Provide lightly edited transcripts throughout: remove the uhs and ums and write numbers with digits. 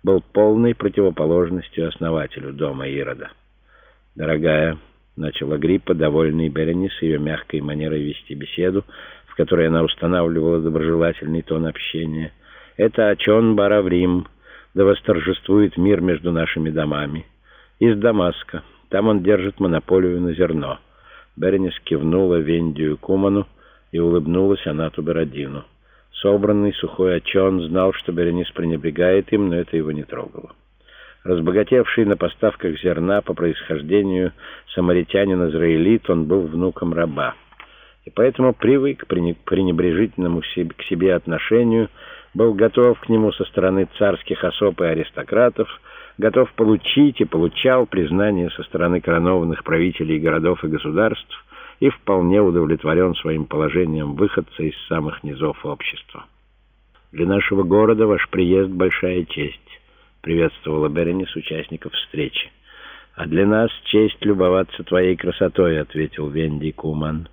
был полной противоположностью основателю дома Ирода. «Дорогая», — начал Агриппа, довольный Беренис ее мягкой манерой вести беседу, в которой она устанавливала доброжелательный тон общения, — «это Ачон Бар-Аврим, да восторжествует мир между нашими домами. Из Дамаска. Там он держит монополию на зерно». Беренис кивнула Вендию Куману и улыбнулась Анату Беродину. Собранный сухой Ачон знал, что Беренис пренебрегает им, но это его не трогало. Разбогатевший на поставках зерна по происхождению самаритянин-израилит, он был внуком раба. И поэтому привык к пренебрежительному к себе отношению, был готов к нему со стороны царских особ и аристократов, готов получить и получал признание со стороны коронованных правителей городов и государств и вполне удовлетворен своим положением выходца из самых низов общества. «Для нашего города ваш приезд — большая честь», — приветствовала Беренис участников встречи. «А для нас честь любоваться твоей красотой», — ответил Вендий Куман.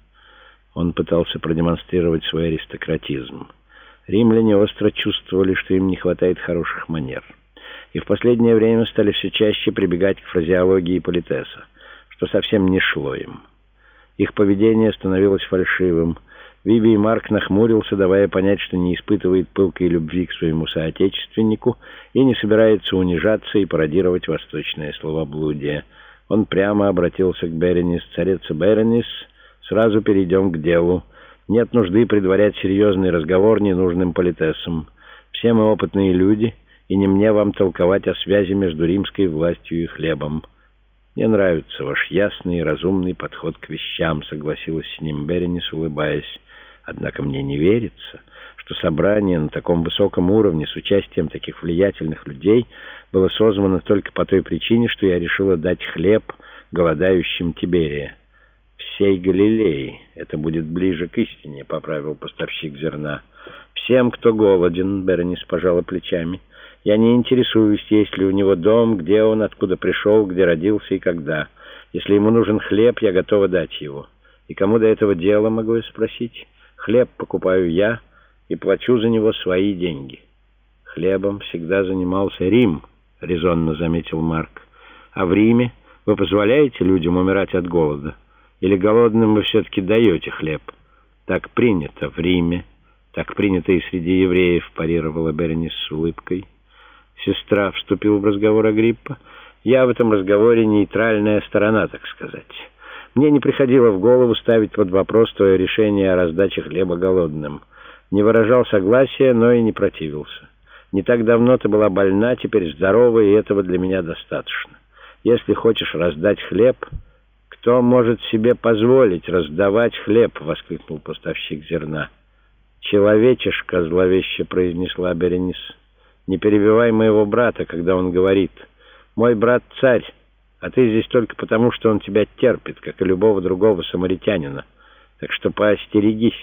Он пытался продемонстрировать свой аристократизм. Римляне остро чувствовали, что им не хватает хороших манер, и в последнее время стали все чаще прибегать к фразеологии политеса, что совсем не шло им. Их поведение становилось фальшивым. Вибий Марк нахмурился, давая понять, что не испытывает пылкой любви к своему соотечественнику и не собирается унижаться и пародировать восточное словоблудие. Он прямо обратился к Беренис: «Царица Беренис, сразу перейдем к делу. Нет нужды предварять серьезный разговор ненужным политесом. Все мы опытные люди, и не мне вам толковать о связи между римской властью и хлебом». «Мне нравится ваш ясный и разумный подход к вещам», — согласилась с ним Беренис, улыбаясь. «Однако мне не верится, что собрание на таком высоком уровне с участием таких влиятельных людей было созвано только по той причине, что я решила дать хлеб голодающим Тиберия». «Всей Галилеи. Это будет ближе к истине», — поправил поставщик зерна. «Всем, кто голоден», — Беренис пожала плечами. «Я не интересуюсь, есть ли у него дом, где он, откуда пришел, где родился и когда. Если ему нужен хлеб, я готова дать его. И кому до этого дела, могу я спросить? Хлеб покупаю я и плачу за него свои деньги». «Хлебом всегда занимался Рим», — резонно заметил Марк. «А в Риме вы позволяете людям умирать от голода? Или голодным вы все-таки даете хлеб?» «Так принято в Риме, так принято и среди евреев», — парировала Беренис с улыбкой. «Сестра», — вступил в разговор Агриппа, — «я в этом разговоре нейтральная сторона, так сказать. Мне не приходило в голову ставить под вопрос твое решение о раздаче хлеба голодным. Не выражал согласия, но и не противился. Не так давно ты была больна, теперь здорова, и этого для меня достаточно. Если хочешь раздать хлеб...» «Кто может себе позволить раздавать хлеб?» — воскликнул поставщик зерна. «Человечишка», — зловеще произнесла Беренис, — «не перебивай моего брата, когда он говорит. Мой брат царь, а ты здесь только потому, что он тебя терпит, как и любого другого самаритянина. Так что поостерегись».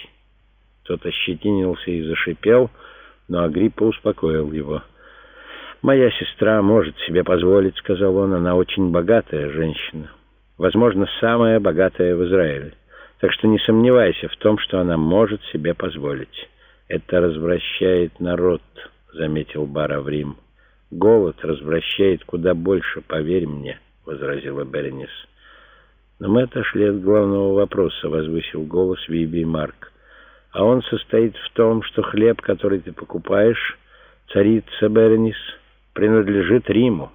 Тот ощетинился и зашипел, но Агриппа успокоил его. «Моя сестра может себе позволить», — сказал он, — «она очень богатая женщина. Возможно, самая богатая в Израиле. Так что не сомневайся в том, что она может себе позволить. Это развращает народ», — заметил Бар-Аврим. «Голод развращает куда больше, поверь мне», — возразила Беренис. «Но мы отошли от главного вопроса», — возвысил голос Вибий Марк. «А он состоит в том, что хлеб, который ты покупаешь, царица Беренис, принадлежит Риму.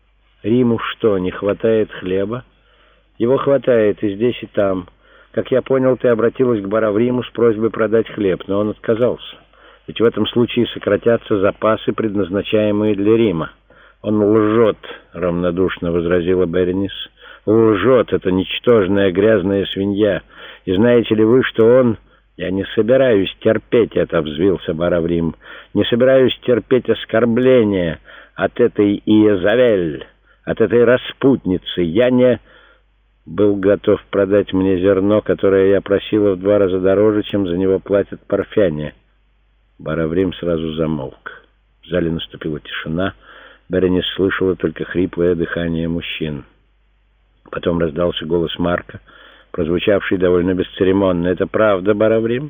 Риму что, не хватает хлеба?» «Его хватает и здесь, и там. Как я понял, ты обратилась к Бар-Авриму с просьбой продать хлеб, но он отказался. Ведь в этом случае сократятся запасы, предназначаемые для Рима». «Он лжет», — равнодушно возразила Беренис. «Лжет, это ничтожная грязная свинья. И знаете ли вы, что он...» «Я не собираюсь терпеть это», — взвился Бар-Аврим. «Не собираюсь терпеть оскорбления от этой Иезавель, от этой распутницы. Я не...» «Был готов продать мне зерно, которое я просила в 2 раза дороже, чем за него платят парфяне». Бар-Аврим сразу замолк. В зале наступила тишина. Беренис слышала только хриплое дыхание мужчин. Потом раздался голос Марка, прозвучавший довольно бесцеремонно. «Это правда, Бар-Аврим?»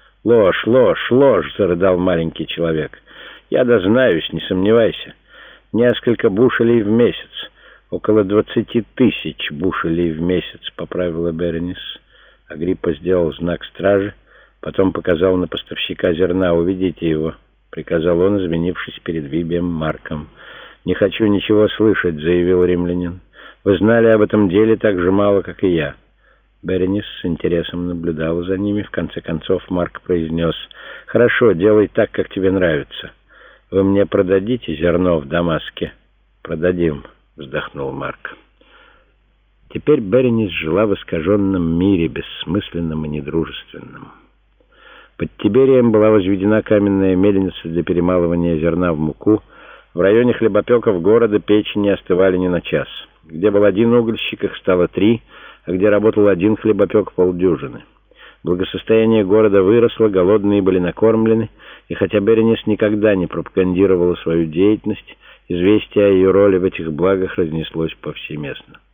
«Ложь, ложь, ложь!» — зарыдал маленький человек. «Я дознаюсь, не сомневайся. Несколько бушелей в месяц. Около 20 тысяч бушелей в месяц, поправила Беренис. Агриппа сделал знак стражи, потом показал на поставщика зерна. «Уведите его», — приказал он, извинившись перед Вибием Марком. «Не хочу ничего слышать», — заявил римлянин. «Вы знали об этом деле так же мало, как и я». Беренис с интересом наблюдала за ними. В конце концов Марк произнес: «Хорошо, делай так, как тебе нравится. Вы мне продадите зерно в Дамаске?» «Продадим», — вздохнул Марк. Теперь Беренис жила в искаженном мире, бессмысленном и недружественном. Под Тиберием была возведена каменная мельница для перемалывания зерна в муку. В районе хлебопеков города печи не остывали ни на час. Где был один угольщик, их стало 3, а где работал один хлебопек — полдюжины. Благосостояние города выросло, голодные были накормлены, и хотя Беренис никогда не пропагандировала свою деятельность, известие о ее роли в этих благах разнеслось повсеместно.